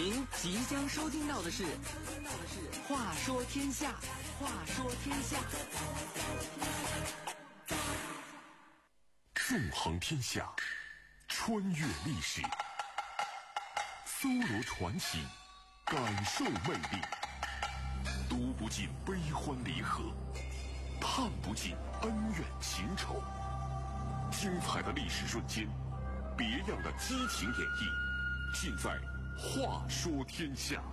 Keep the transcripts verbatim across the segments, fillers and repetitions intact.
您即将收听到的是《话说天下》，话说天下， 纵横天下，穿越历史，搜罗传奇，感受魅力，读不尽悲欢离合，探不尽恩怨情仇。精彩的历史瞬间，别样的激情演绎，尽在话说天下。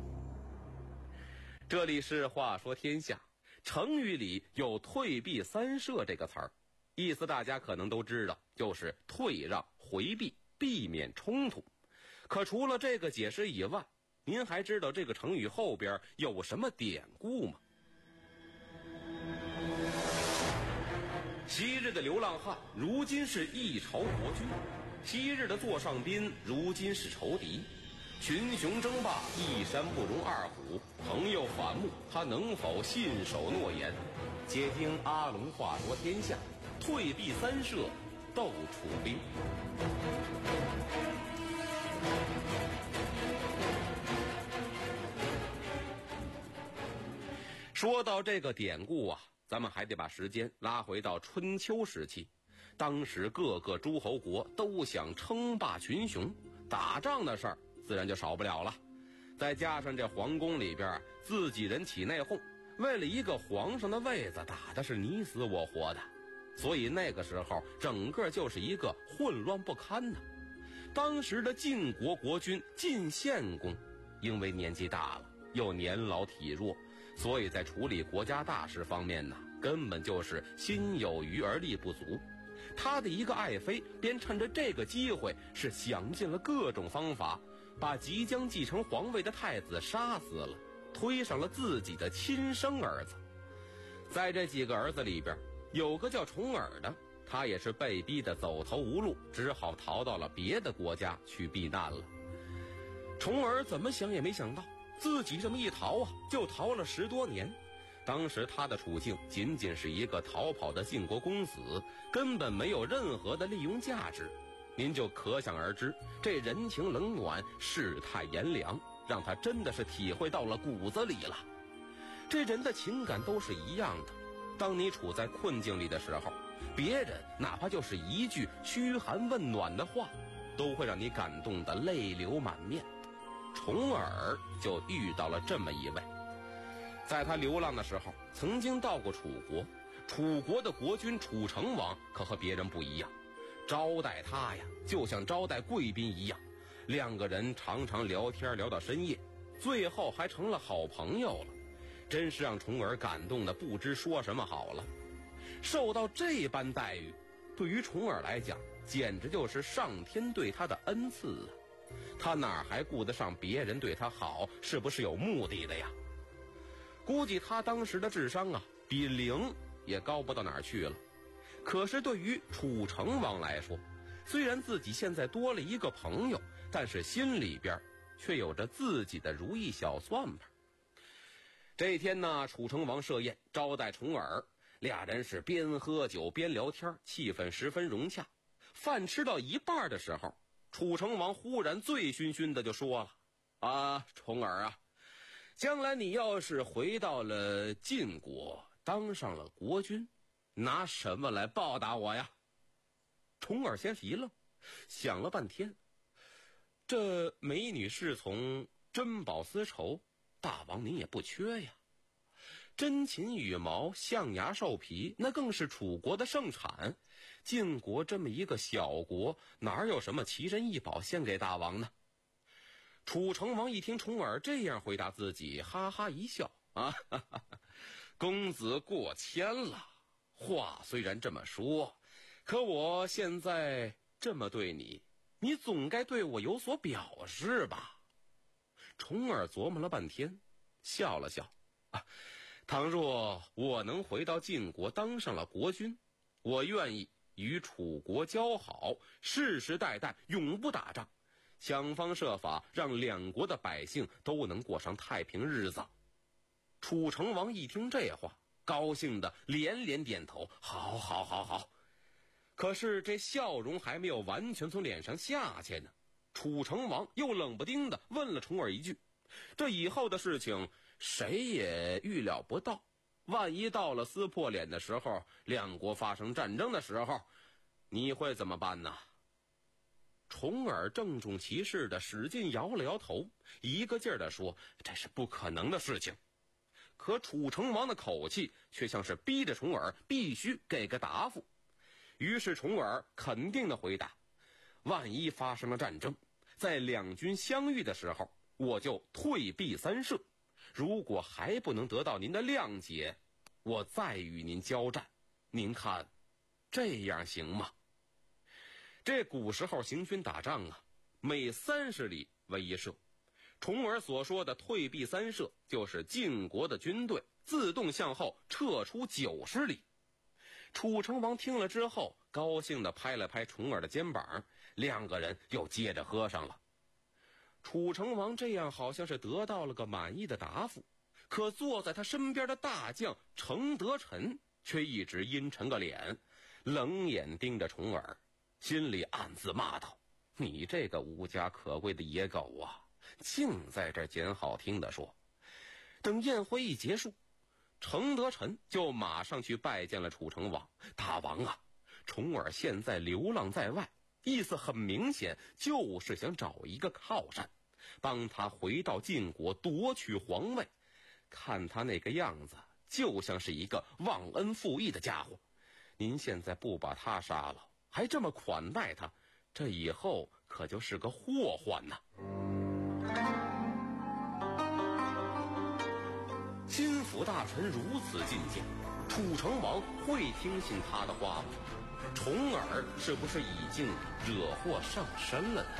这里是话说天下。成语里有退避三舍这个词儿，意思大家可能都知道，就是退让、回避、避免冲突。可除了这个解释以外，您还知道这个成语后边有什么典故吗？昔日的流浪汉，如今是一朝国君；昔日的座上宾，如今是仇敌。群雄争霸，一山不容二虎，朋友反目，他能否信守诺言？且听阿龙话说天下，退避三舍，斗楚兵。说到这个典故啊，咱们还得把时间拉回到春秋时期。当时各个诸侯国都想称霸群雄，打仗的事儿自然就少不了了。再加上这皇宫里边自己人起内讧，为了一个皇上的位子打的是你死我活的，所以那个时候整个就是一个混乱不堪呢。当时的晋国国君晋献公因为年纪大了，又年老体弱，所以在处理国家大事方面呢，根本就是心有余而力不足。他的一个爱妃便趁着这个机会，是想尽了各种方法，把即将继承皇位的太子杀死了，推上了自己的亲生儿子。在这几个儿子里边，有个叫重耳的，他也是被逼得走投无路，只好逃到了别的国家去避难了。重耳怎么想也没想到，自己这么一逃啊，就逃了十多年。当时他的处境仅仅是一个逃跑的晋国公子，根本没有任何的利用价值。您就可想而知，这人情冷暖，世态炎凉，让他真的是体会到了骨子里了。这人的情感都是一样的，当你处在困境里的时候，别人哪怕就是一句嘘寒问暖的话，都会让你感动得泪流满面。重耳就遇到了这么一位，在他流浪的时候曾经到过楚国，楚国的国君楚成王可和别人不一样，招待他呀就像招待贵宾一样，两个人常常聊天聊到深夜，最后还成了好朋友了，真是让重耳感动的不知说什么好了。受到这般待遇，对于重耳来讲简直就是上天对他的恩赐啊，他哪还顾得上别人对他好是不是有目的的呀？估计他当时的智商啊比零也高不到哪儿去了。可是对于楚成王来说，虽然自己现在多了一个朋友，但是心里边却有着自己的如意小算盘。这一天呢，楚成王设宴招待重耳，俩人是边喝酒边聊天，气氛十分融洽。饭吃到一半的时候，楚成王忽然醉醺醺的就说了：啊，重耳啊，将来你要是回到了晋国，当上了国君，拿什么来报答我呀？重耳先是一愣，想了半天，这美女侍从、珍宝丝绸，大王您也不缺呀。珍禽羽毛、象牙兽皮，那更是楚国的盛产。晋国这么一个小国，哪有什么奇珍异宝献给大王呢？楚成王一听重耳这样回答自己，哈哈一笑，啊哈哈，公子过谦了。话虽然这么说，可我现在这么对你，你总该对我有所表示吧？重耳琢磨了半天，笑了笑，啊，倘若我能回到晋国当上了国君，我愿意与楚国交好，世世代代永不打仗，想方设法让两国的百姓都能过上太平日子。楚成王一听这话，高兴的连连点头，好好好好。可是这笑容还没有完全从脸上下去呢， 楚成王又冷不丁的问了重耳一句，这以后的事情谁也预料不到，万一到了撕破脸的时候，两国发生战争的时候，你会怎么办呢？重耳郑重其事的使劲摇了摇头，一个劲儿的说，这是不可能的事情。可楚成王的口气却像是逼着重耳必须给个答复。于是重耳肯定的回答，万一发生了战争，在两军相遇的时候，我就退避三舍，如果还不能得到您的谅解，我再与您交战，您看这样行吗？这古时候行军打仗啊，每三十里为一舍。重耳所说的退避三舍，就是晋国的军队自动向后撤出九十里。楚成王听了之后，高兴地拍了拍重耳的肩膀，两个人又接着喝上了。楚成王这样好像是得到了个满意的答复，可坐在他身边的大将程德臣却一直阴沉个脸，冷眼盯着重耳，心里暗自骂道，你这个无家可归的野狗啊，净在这捡好听的说。等宴会一结束，程德臣就马上去拜见了楚成王。大王啊，重耳现在流浪在外，意思很明显，就是想找一个靠山，帮他回到晋国夺取皇位。看他那个样子，就像是一个忘恩负义的家伙。您现在不把他杀了，还这么款待他，这以后可就是个祸患呐。心腹大臣如此进谏，楚成王会听信他的话吗？重耳是不是已经惹祸上身了呢？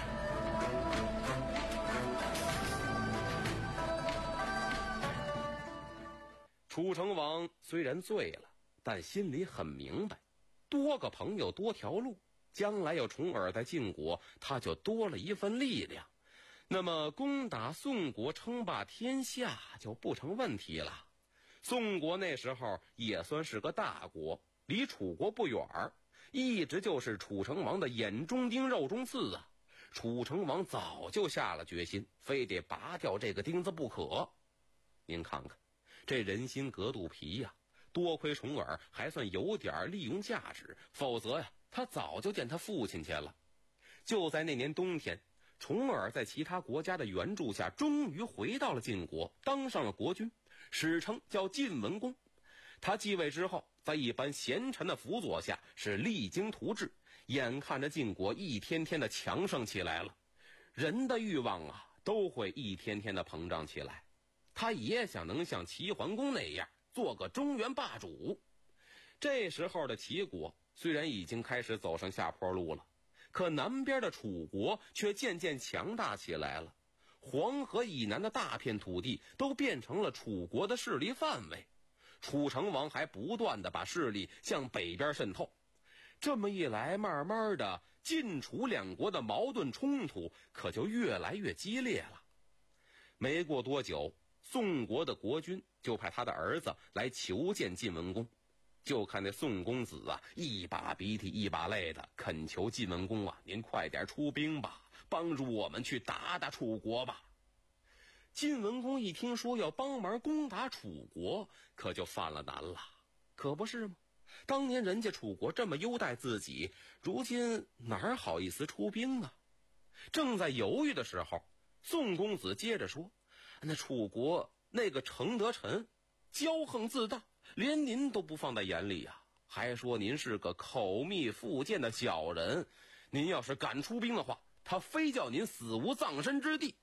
楚成王虽然醉了，但心里很明白，多个朋友多条路，将来有重耳在晋国，他就多了一份力量，那么攻打宋国称霸天下就不成问题了。宋国那时候也算是个大国，离楚国不远，一直就是楚成王的眼中钉肉中刺啊。楚成王早就下了决心，非得拔掉这个钉子不可。您看看这人心隔肚皮呀、啊，多亏重耳还算有点利用价值，否则呀，他早就见他父亲去了。就在那年冬天，重耳在其他国家的援助下，终于回到了晋国，当上了国君，史称叫晋文公。他继位之后，在一般贤臣的辅佐下，是励精图治，眼看着晋国一天天的强盛起来了。人的欲望啊，都会一天天的膨胀起来。他也想能像齐桓公那样做个中原霸主。这时候的齐国虽然已经开始走上下坡路了，可南边的楚国却渐渐强大起来了。黄河以南的大片土地都变成了楚国的势力范围，楚成王还不断地把势力向北边渗透。这么一来，慢慢的晋楚两国的矛盾冲突可就越来越激烈了。没过多久，宋国的国君就派他的儿子来求见晋文公。就看那宋公子啊，一把鼻涕一把泪的恳求晋文公啊，您快点出兵吧，帮助我们去打打楚国吧。晋文公一听说要帮忙攻打楚国，可就犯了难了。可不是吗？当年人家楚国这么优待自己，如今哪好意思出兵啊？正在犹豫的时候，宋公子接着说，那楚国那个程德臣骄横自大，连您都不放在眼里呀、啊，还说您是个口蜜腹剑的小人，您要是敢出兵的话，他非叫您死无葬身之地。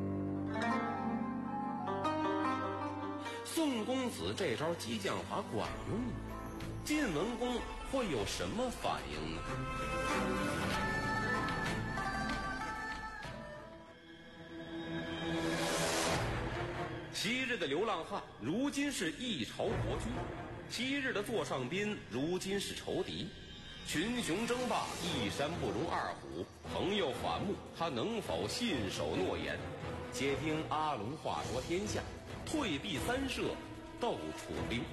宋公子这招激将法管用，晋文公会有什么反应呢？昔日的流浪汉，如今是一朝国君；昔日的座上宾，如今是仇敌。群雄争霸，一山不容二虎。朋友反目，他能否信守诺言？且听阿龙话说天下，退避三舍，斗楚兵。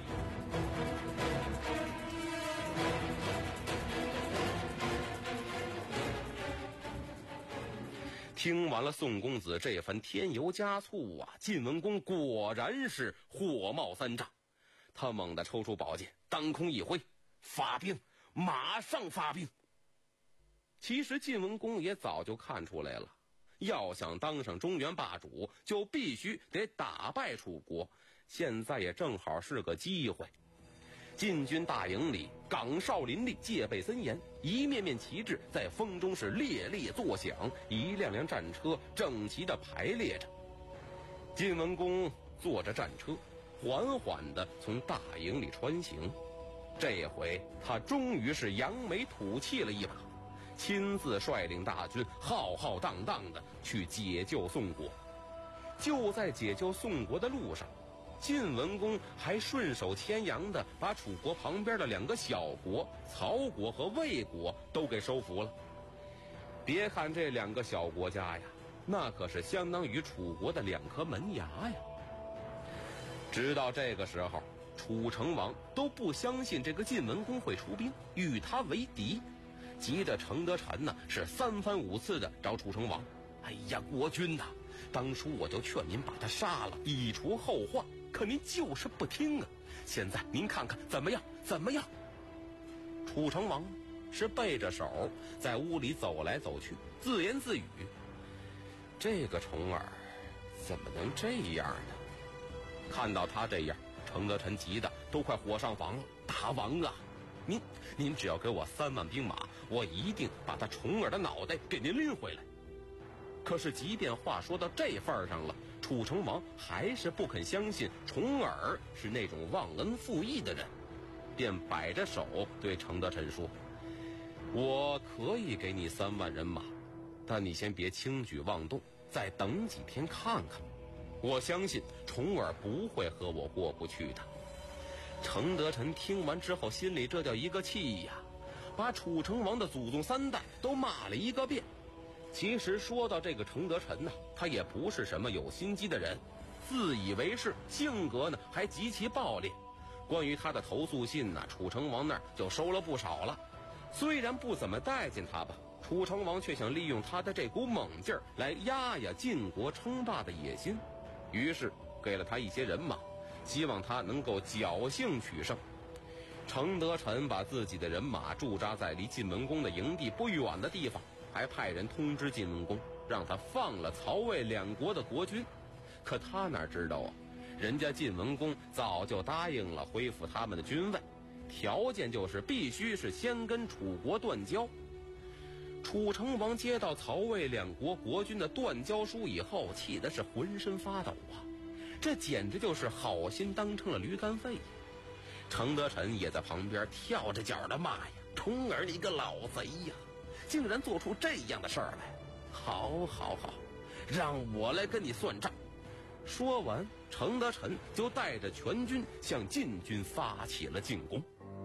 听完了宋公子这番添油加醋啊，晋文公果然是火冒三丈。他猛地抽出宝剑，当空一挥，发兵，马上发兵。其实晋文公也早就看出来了，要想当上中原霸主，就必须得打败楚国，现在也正好是个机会。晋军大营里，岗哨林立，戒备森严，一面面旗帜在风中是猎猎作响，一辆辆战车整齐地排列着。晋文公坐着战车，缓缓地从大营里穿行。这回他终于是扬眉吐气了一把，亲自率领大军浩浩荡荡地去解救宋国。就在解救宋国的路上，晋文公还顺手牵羊的把楚国旁边的两个小国曹国和魏国都给收服了。别看这两个小国家呀，那可是相当于楚国的两颗门牙呀。直到这个时候，楚成王都不相信这个晋文公会出兵与他为敌，急得程德臣呢是三番五次的找楚成王。哎呀，国君呐，当初我就劝您把他杀了，以除后患，可您就是不听啊！现在您看看怎么样？怎么样？楚成王是背着手在屋里走来走去，自言自语：这个重耳怎么能这样呢？看到他这样，程德臣急得都快火上房了。大王啊，您您只要给我三万兵马，我一定把他重耳的脑袋给您拎回来。可是即便话说到这份上了，楚成王还是不肯相信重耳是那种忘恩负义的人，便摆着手对程德臣说：我可以给你三万人马，但你先别轻举妄动，再等几天看看。我相信重耳不会和我过不去的。程德臣听完之后，心里这叫一个气呀，把楚成王的祖宗三代都骂了一个遍。其实说到这个程德臣呢，他也不是什么有心机的人，自以为是，性格呢还极其暴烈。关于他的投诉信呢，楚成王那儿就收了不少了。虽然不怎么待见他吧，楚成王却想利用他的这股猛劲儿来压压晋国称霸的野心，于是给了他一些人马，希望他能够侥幸取胜。程德臣把自己的人马驻扎在离晋文公的营地不远的地方，还派人通知晋文公，让他放了曹魏两国的国君。可他哪知道啊，人家晋文公早就答应了恢复他们的军位，条件就是必须是先跟楚国断交。楚成王接到曹魏两国国君的断交书以后，气得是浑身发抖啊，这简直就是好心当成了驴肝肺。程德臣也在旁边跳着脚的骂呀：重耳你个老贼呀，竟然做出这样的事儿来！好好好，让我来跟你算账。说完，程德臣就带着全军向晋军发起了进攻。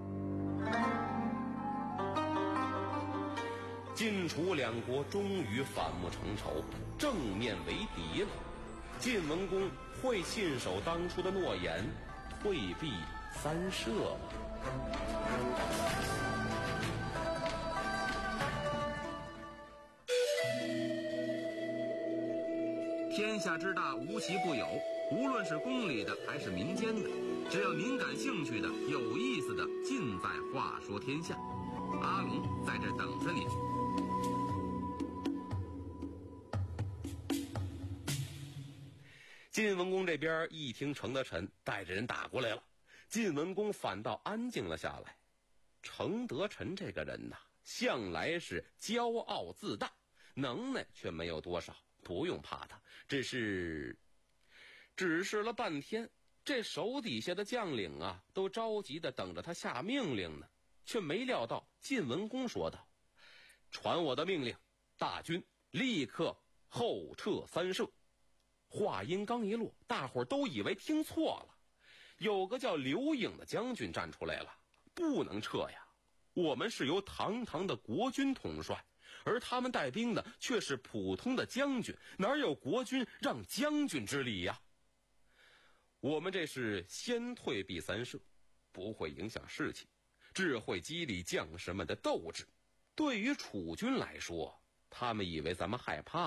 晋楚两国终于反目成仇，正面为敌了。晋文公会信守当初的诺言，退避三舍吗？天下之大，无奇不有，无论是宫里的还是民间的，只要您感兴趣的、有意思的，尽在《话说天下》。阿龙在这等着您。晋文公这边一听程德臣带着人打过来了，晋文公反倒安静了下来。程德臣这个人呐，向来是骄傲自大，能耐却没有多少，不用怕他。只是指示了半天，这手底下的将领啊，都着急的等着他下命令呢，却没料到晋文公说道：传我的命令，大军立刻后撤三舍。话音刚一落，大伙儿都以为听错了。有个叫刘颖的将军站出来了：不能撤呀，我们是由堂堂的国军统帅，而他们带兵的却是普通的将军，哪有国军让将军之理呀？我们这是先退避三舍，不会影响士气，只会激励将士们的斗志。对于楚军来说，他们以为咱们害怕了，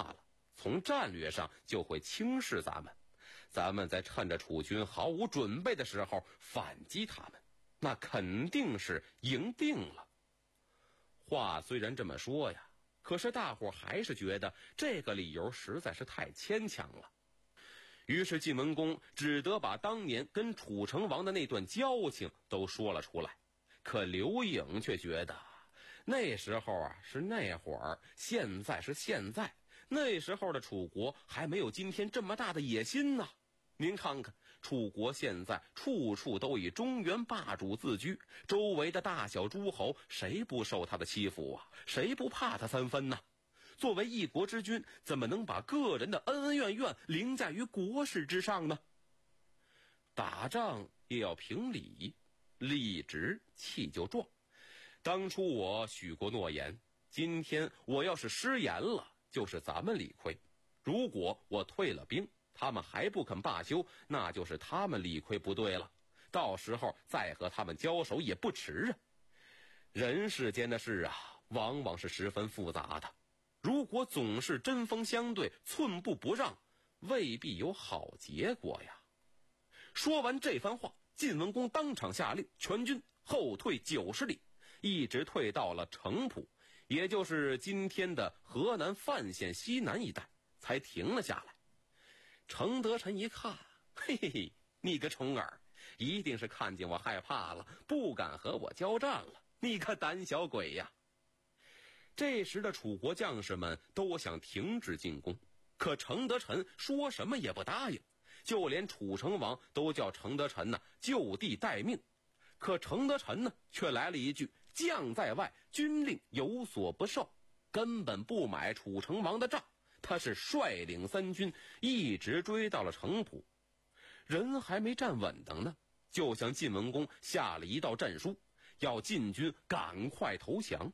从战略上就会轻视咱们。咱们在趁着楚军毫无准备的时候反击他们，那肯定是赢定了。话虽然这么说呀，可是大伙还是觉得这个理由实在是太牵强了。于是晋文公只得把当年跟楚成王的那段交情都说了出来。可刘颖却觉得那时候啊是那会儿，现在是现在，那时候的楚国还没有今天这么大的野心呢。您看看，楚国现在处处都以中原霸主自居，周围的大小诸侯谁不受他的欺负啊？谁不怕他三分呢？作为一国之君，怎么能把个人的恩恩怨怨凌驾于国事之上呢？打仗也要评理，理直气就壮。当初我许过诺言，今天我要是失言了，就是咱们理亏。如果我退了兵，他们还不肯罢休，那就是他们理亏不对了，到时候再和他们交手也不迟啊。人世间的事啊，往往是十分复杂的，如果总是针锋相对，寸步不让，未必有好结果呀。说完这番话，晋文公当场下令全军后退九十里，一直退到了城濮，也就是今天的河南范县西南一带，才停了下来。程德臣一看，嘿嘿嘿，你个重耳，一定是看见我害怕了，不敢和我交战了，你个胆小鬼呀！这时的楚国将士们都想停止进攻，可程德臣说什么也不答应，就连楚成王都叫程德臣呢就地待命。可程德臣呢却来了一句：将在外，军令有所不受，根本不买楚成王的账。他是率领三军一直追到了城濮，人还没站稳当呢，就向晋文公下了一道战书，要晋军赶快投降。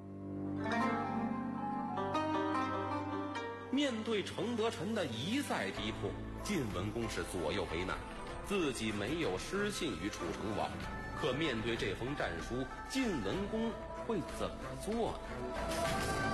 面对程德臣的一再逼迫，晋文公是左右为难，自己没有失信于楚成王，可面对这封战书，晋文公会怎么做呢？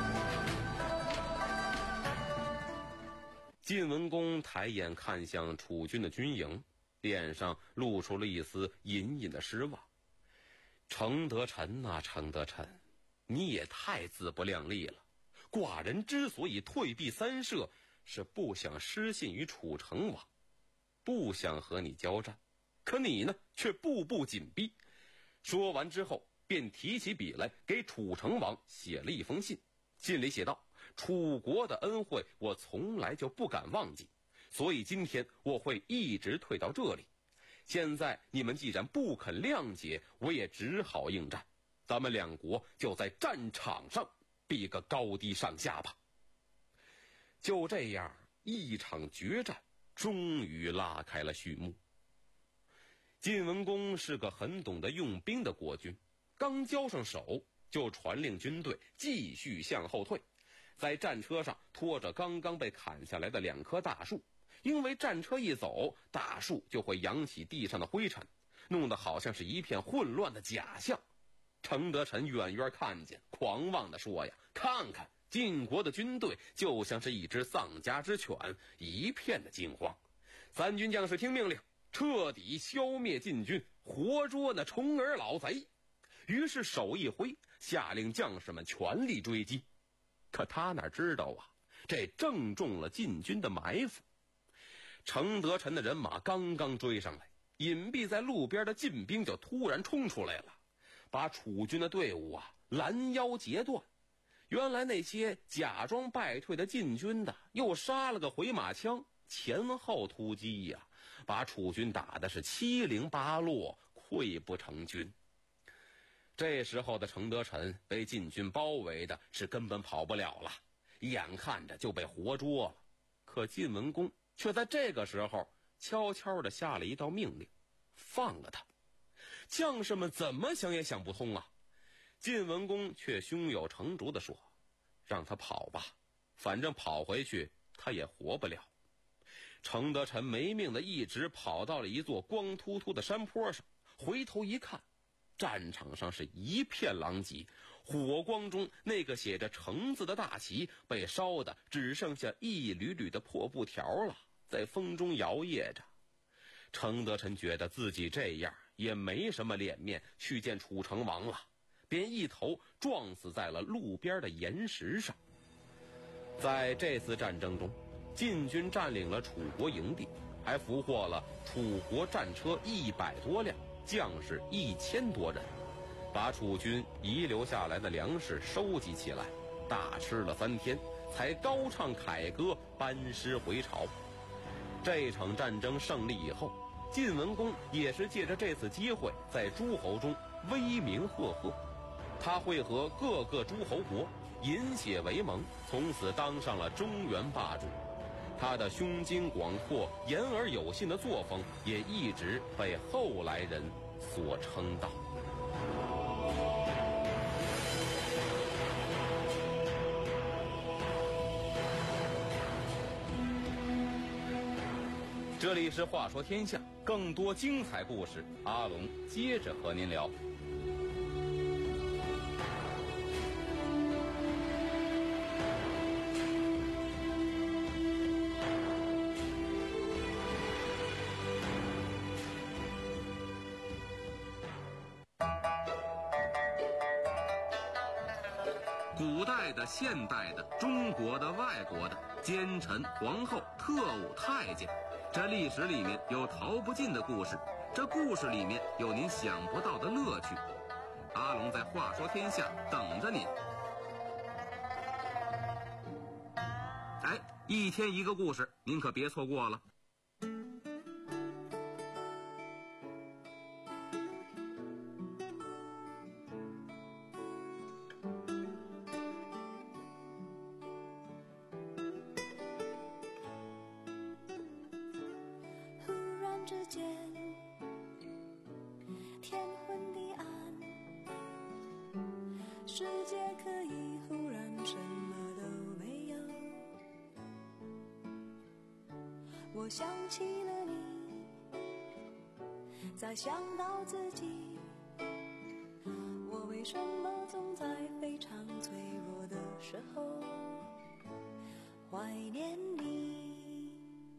晋文公抬眼看向楚军的军营，脸上露出了一丝隐隐的失望。程德臣啊，程德臣，你也太自不量力了。寡人之所以退避三舍，是不想失信于楚成王，不想和你交战。可你呢，却步步紧逼。说完之后，便提起笔来给楚成王写了一封信。信里写道：楚国的恩惠我从来就不敢忘记，所以今天我会一直退到这里。现在你们既然不肯谅解，我也只好应战，咱们两国就在战场上比个高低上下吧。就这样，一场决战终于拉开了序幕。晋文公是个很懂得用兵的国君，刚交上手就传令军队继续向后退，在战车上拖着刚刚被砍下来的两棵大树，因为战车一走，大树就会扬起地上的灰尘，弄得好像是一片混乱的假象。程德臣远远看见，狂妄地说呀：看看晋国的军队就像是一只丧家之犬，一片的惊慌。三军将士听命令，彻底消灭晋军，活捉那重耳老贼。于是手一挥，下令将士们全力追击。可他哪知道啊，这正中了晋军的埋伏。程德臣的人马刚刚追上来，隐蔽在路边的晋兵就突然冲出来了，把楚军的队伍啊拦腰截断。原来那些假装败退的晋军的又杀了个回马枪，前后突击呀、啊，把楚军打的是七零八落，溃不成军。这时候的程德臣被晋军包围的是根本跑不了了，眼看着就被活捉了。可晋文公却在这个时候悄悄地下了一道命令，放了他。将士们怎么想也想不通啊。晋文公却胸有成竹地说：让他跑吧，反正跑回去他也活不了。程德臣没命的一直跑到了一座光秃秃的山坡上，回头一看，战场上是一片狼藉， 火光中，那个写着橙字的大旗被烧得只剩下一缕缕的破布条了，在风中摇曳着。程德臣觉得自己这样也没什么脸面去见楚成王了，便一头撞死在了路边的岩石上。在这次战争中，晋军占领了楚国营地，还俘获了楚国战车一百多辆，将士一千多人，把楚军遗留下来的粮食收集起来，大吃了三天，才高唱凯歌班师回朝。这场战争胜利以后，晋文公也是借着这次机会在诸侯中威名赫赫，他会和各个诸侯国饮血为盟，从此当上了中原霸主。他的胸襟广阔、言而有信的作风也一直被后来人所称道。 这里是话说天下，更多精彩故事，阿龙接着和您聊。 古代的、现代的、中国的、外国的，奸臣、皇后、特务、太监，这历史里面有逃不尽的故事，这故事里面有您想不到的乐趣。阿龙在话说天下等着您。哎，一天一个故事，您可别错过了。 世界可以忽然什么都没有，我想起了你，再想到自己，我为什么总在非常脆弱的时候怀念你？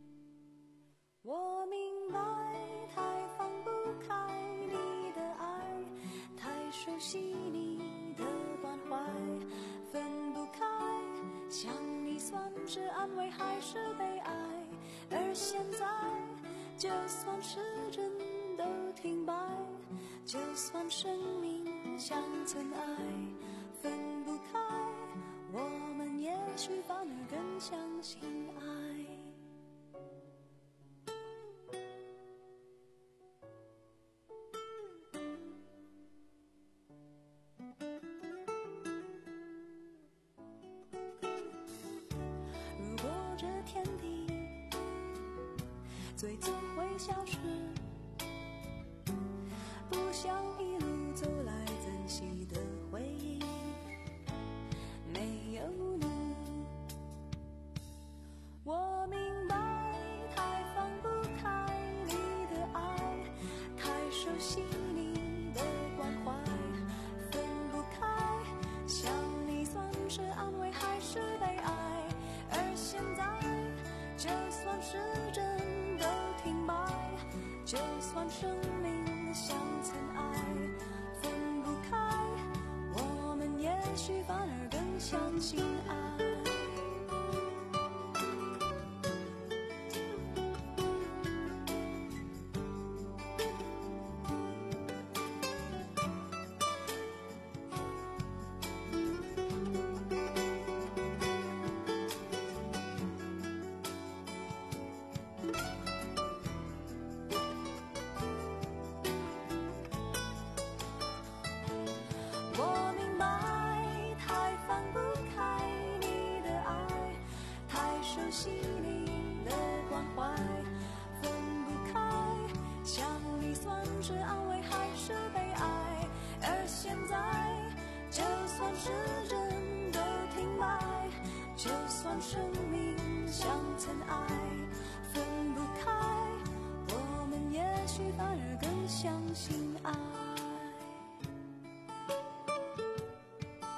我明白太放不开你的爱，太熟悉你的关怀，分不开，想你算是安慰还是悲哀？而现在就算时针都停摆，就算生命像尘埃，分不开，我们也许反而更相信爱。最终会消失，不想一路走来珍惜的回忆没有你。我明白太放不开你的爱，太熟悉你的关怀，分不开，想你算是安慰还是悲哀？而现在就算时针就算生命像尘埃，分不开，我们也许反而更相信爱。我明白太放不开你的爱，太熟悉你的关怀，分不开，想你算是安慰还是悲哀？而现在就算时针都停摆，就算生命像尘埃，分不开，我们也许反而更相信爱。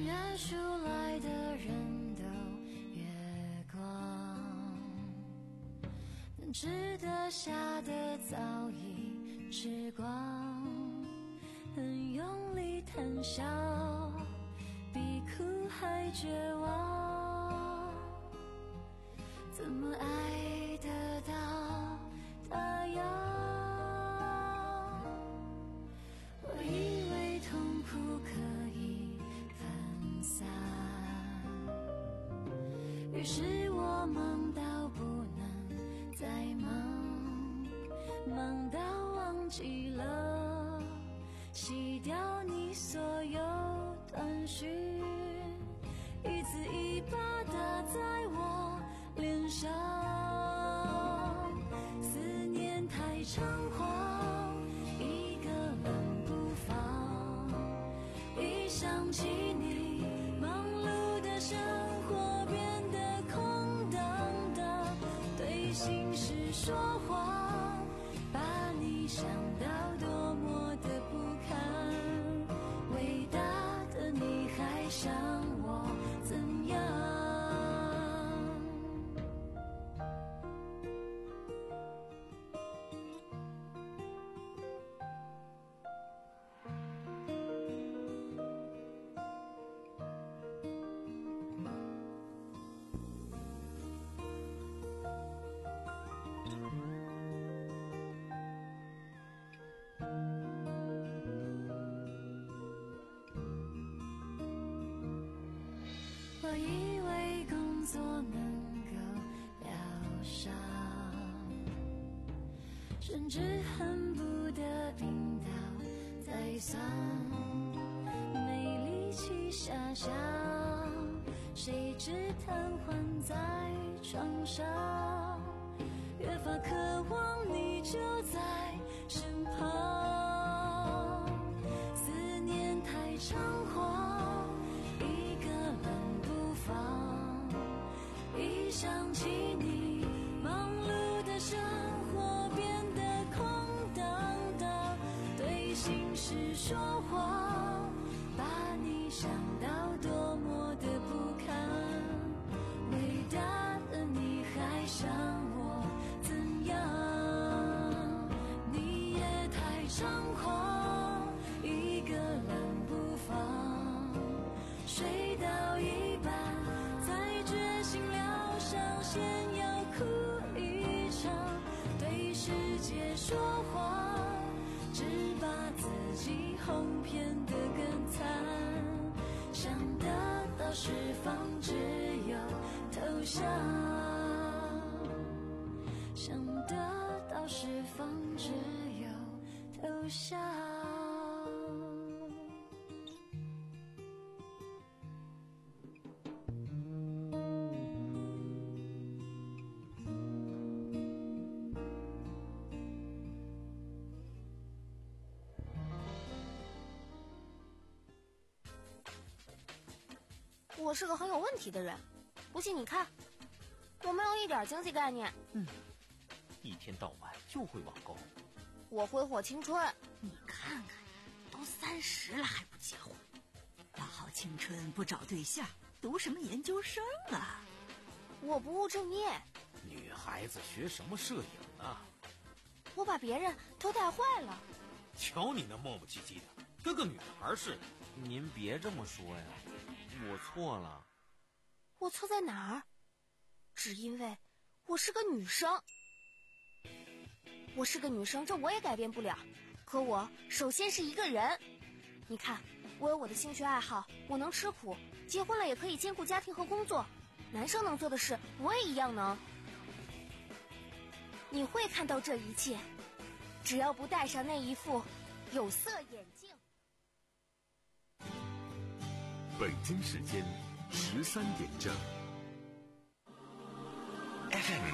越数来的人都月光，能吃得下的早已吃光，很用力谈笑，比哭还绝望，怎么爱得到他要？我以为痛苦可以分散，于是我忙到不能再忙，忙到忘记了洗掉你所有短讯，一字一巴打在我脸上，思念太猖狂，一个人不放，一想起你，忙碌的生活变得空荡荡，对心事说谎，把你想到多么的不堪，伟大的你还想我怎样？我以为工作能够疗伤，甚至恨不得病倒再丧，没力气遐想，谁知瘫痪在床上，越发渴望你就在身旁，思念太猖狂，一个人不放，一想起你，忙碌的生活变得空荡荡，对心事说谎，把你想到多么的不堪，伟大的你还想我怎样？你也太猖狂，一个人不放，睡到一半才决心疗伤，先要哭一场，对世界说谎，只把自己哄骗得更惨，想得到释放只有投降，想得到释放只有投降。 我是个很有问题的人，不信你看，我没有一点经济概念。 嗯，一天到晚就会网购。 我挥霍青春。 你看看，都三十了还不结婚，大好青春不找对象，读什么研究生啊？ 我不务正业。 女孩子学什么摄影啊？ 我把别人都带坏了。 瞧你那磨磨唧唧的，跟个女孩似的。 您别这么说呀，我错了。 我错在哪儿？只因为我是个女生。我是个女生，这我也改变不了。可我首先是一个人。你看，我有我的兴趣爱好，我能吃苦，结婚了也可以兼顾家庭和工作。男生能做的事，我也一样能。你会看到这一切，只要不戴上那一副有色眼镜。 北京时间十三点正。F M